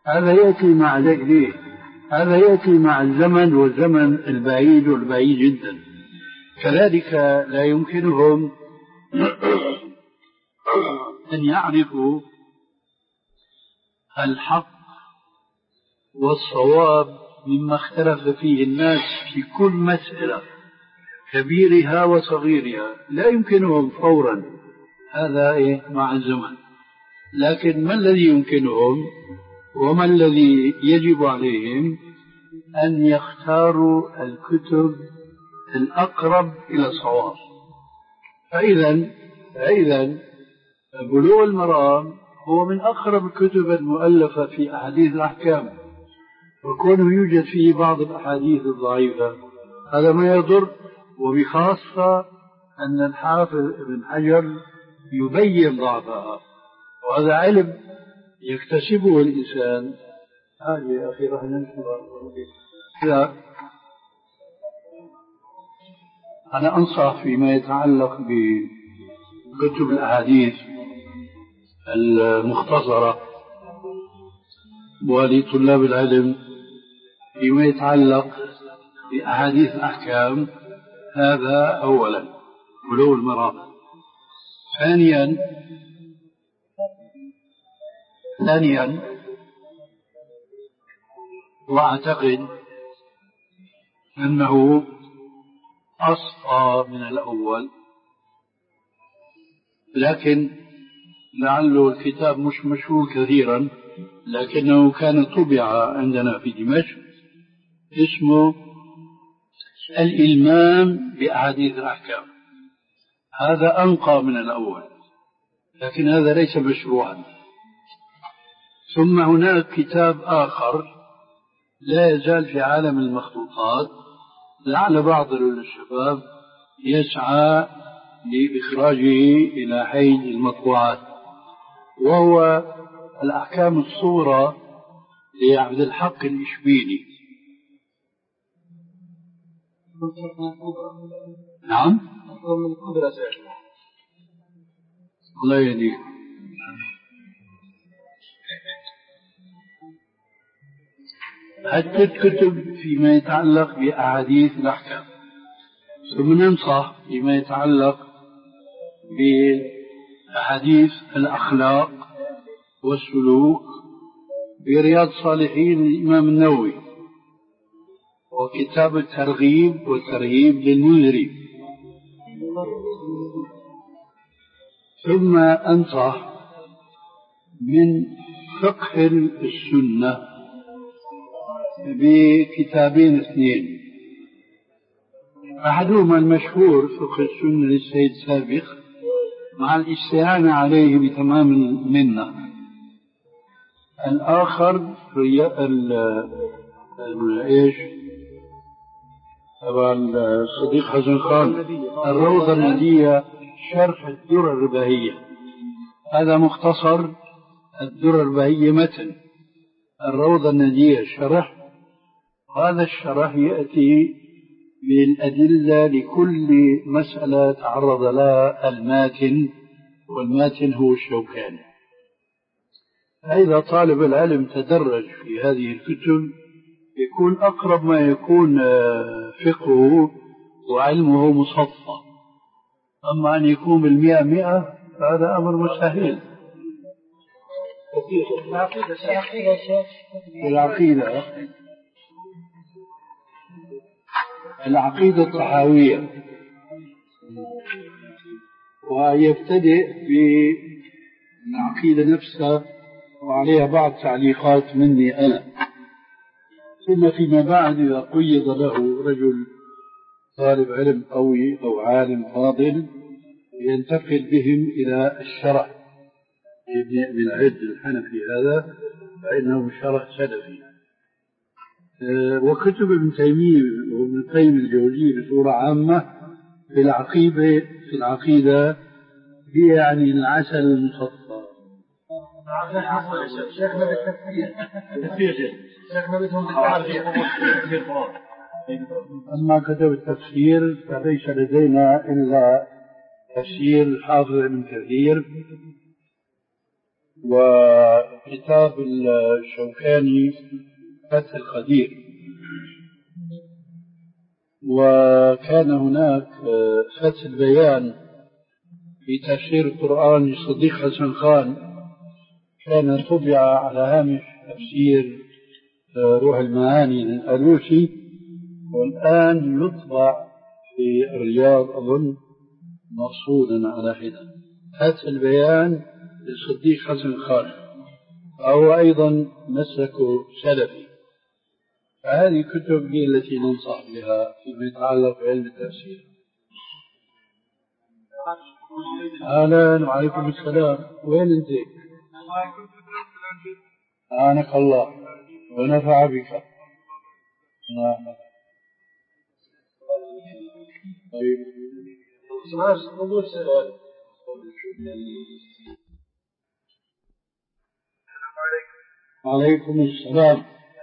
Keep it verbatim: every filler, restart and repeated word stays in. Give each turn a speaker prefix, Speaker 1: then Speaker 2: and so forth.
Speaker 1: هذا يأتي مع ليه؟ هذا يأتي مع الزمن والزمن البعيد والبعيد جدا. كذلك لا يمكنهم أن يعرفوا الحق والصواب مما اختلف فيه الناس في كل مسألة كبيرها وصغيرها، لا يمكنهم فورا. هذا إيه مع الزمن. لكن ما الذي يمكنهم وما الذي يجب عليهم؟ أن يختاروا الكتب الأقرب إلى الصواب. فإذا فإذا بلوغ المرام هو من أقرب الكتب المؤلفة في أحاديث الأحكام، وكونه يوجد فيه بعض الأحاديث الضعيفة هذا ما يضر، وبخاصة أن الحافظ ابن حجر يبين ضعفها، وهذا علم يكتسبه الإنسان. هذه يا أخي راح ننشر. أنا أنصح فيما يتعلق بكتب الأحاديث المختصرة ولطلاب العلم فيما يتعلق بأحاديث الأحكام، هذا أولا بلوغ المرام. ثانيا ثانيا وأعتقد أنه أصفى من الأول، لكن لعله الكتاب مش مشهور كثيرا، لكنه كان طبع عندنا في دمشق، اسمه الإلمام بأحاديث الأحكام. هذا أنقى من الأول، لكن هذا ليس مشروعا. ثم هناك كتاب آخر لا يزال في عالم المخطوطات، لعل بعض الشباب يسعى لإخراجه إلى حيز المطبوعات، وهو الأحكام الصغرى لعبد الحق الإشبيلي. نعم الله يهديك. عدة كتب فيما يتعلق بأحاديث الأحكام. ثم ننصح فيما يتعلق بأحاديث الأخلاق والسلوك برياض الصالحين للإمام النووي، وكتاب الترغيب والترهيب للمنذري. ثم أنصح من فقه السنة بكتابين اثنين، أحدهما المشهور فقه السنة للسيد سابق مع الاستعانة عليه بتمام المنة. الآخر ايش تبع الصديق حسن خان، الروضة الندية شرح الدرر البهية. هذا مختصر الدرر البهية متن، الروضة الندية شرح. هذا الشرح يأتي بالأدلة لكل مسألة تعرض لها الماتن، والماتن هو الشوكاني. فإذا طالب العلم تدرج في هذه الكتب يكون أقرب ما يكون فقهه وعلمه مصفى. أما أن يكون بالمئة مئة فهذا أمر مستحيل. العقيدة العقيدة الطحاوية، ويبتدئ بالعقيدة نفسها وعليها بعض تعليقات مني أنا. ثم فيما بعد إذا قيض له رجل طالب علم قوي أو عالم فاضل ينتقل بهم إلى الشرح ابن أبي العز الحنفي، هذا فإنه شرح سلفي. وكتب ابن تيمية وابن القيم الجوزي بصورة عامة في العقيدة في العقيدة هي يعني العسل المصفى.
Speaker 2: شيخنا بالتفسير شيخنا بدهم
Speaker 1: أما كتب التفسير فليس لدينا إلا تفسير الحافظ ابن كثير وكتاب الشوكاني فتح القدير. وكان هناك فتح البيان في تفسير القرآن للصديق حسن خان، كان طبع على هامش تفسير روح المعاني للألوسي، والآن يطبع في الرياض أظن مقصودا على حدة. فتح البيان للصديق حسن خان، أو أيضا مسلك سلفي. فهذه كتب هي التي ننصح بها فيما يتعلق بعلم التفسير. أهلا وعليكم السلام. وين أنت؟ أعانك الله ونفع بك. طيب. عليكم السلام.